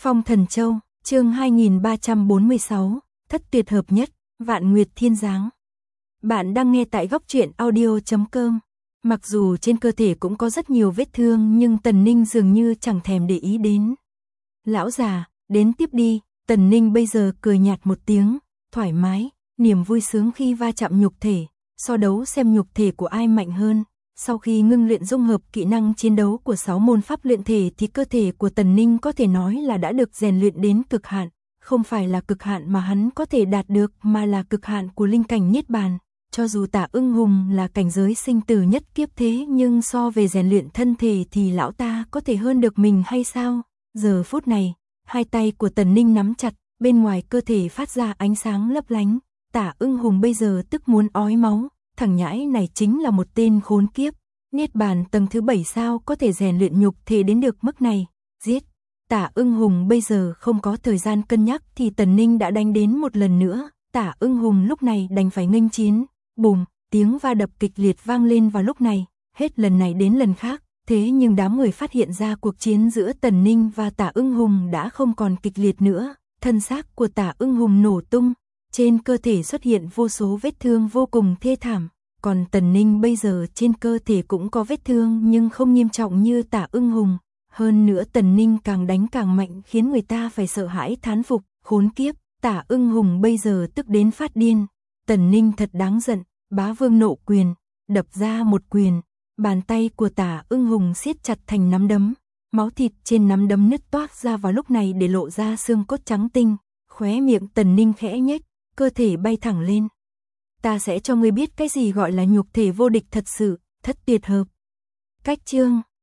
Phong Thần Châu, chương 2346, thất tuyệt hợp nhất, Vạn Nguyệt Thiên Giáng. Bạn đang nghe tại góc truyện audio.com. Mặc dù trên cơ thể cũng có rất nhiều vết thương nhưng Tần Ninh dường như chẳng thèm để ý đến. Lão già, đến tiếp đi, Tần Ninh bây giờ cười nhạt một tiếng, thoải mái, niềm vui sướng khi va chạm nhục thể, so đấu xem nhục thể của ai mạnh hơn. Sau khi ngưng luyện dung hợp kỹ năng chiến đấu của 6 môn pháp luyện thể thì cơ thể của Tần Ninh có thể nói là đã được rèn luyện đến cực hạn, không phải là cực hạn mà hắn có thể đạt được mà là cực hạn của linh cảnh niết bàn. Cho dù Tả Ưng Hùng là cảnh giới sinh tử nhất kiếp thế nhưng so về rèn luyện thân thể thì lão ta có thể hơn được mình hay sao? Giờ phút này, hai tay của Tần Ninh nắm chặt, bên ngoài cơ thể phát ra ánh sáng lấp lánh. Tả Ưng Hùng bây giờ tức muốn ói máu, thằng nhãi này chính là một tên khốn kiếp. Niết bàn tầng thứ 7 sao có thể rèn luyện nhục thể đến được mức này, giết. Tả Ưng Hùng bây giờ không có thời gian cân nhắc thì Tần Ninh đã đánh đến một lần nữa. Tả Ưng Hùng lúc này đành phải nghênh chiến. Bùm, tiếng va đập kịch liệt vang lên vào lúc này, hết lần này đến lần khác. Thế nhưng đám người phát hiện ra cuộc chiến giữa Tần Ninh và Tả Ưng Hùng đã không còn kịch liệt nữa. Thân xác của Tả Ưng Hùng nổ tung, trên cơ thể xuất hiện vô số vết thương vô cùng thê thảm. Còn Tần Ninh bây giờ trên cơ thể cũng có vết thương nhưng không nghiêm trọng như Tả Ưng Hùng. Hơn nữa Tần Ninh càng đánh càng mạnh khiến người ta phải sợ hãi thán phục, khốn kiếp. Tả Ưng Hùng bây giờ tức đến phát điên. Tần Ninh thật đáng giận, bá vương nộ quyền, đập ra một quyền. Bàn tay của Tả Ưng Hùng siết chặt thành nắm đấm. Máu thịt trên nắm đấm nứt toác ra vào lúc này để lộ ra xương cốt trắng tinh. Khóe miệng Tần Ninh khẽ nhếch, cơ thể bay thẳng lên. Ta sẽ cho ngươi biết cái gì gọi là nhục thể vô địch thật sự, thất tuyệt hợp. Cách chương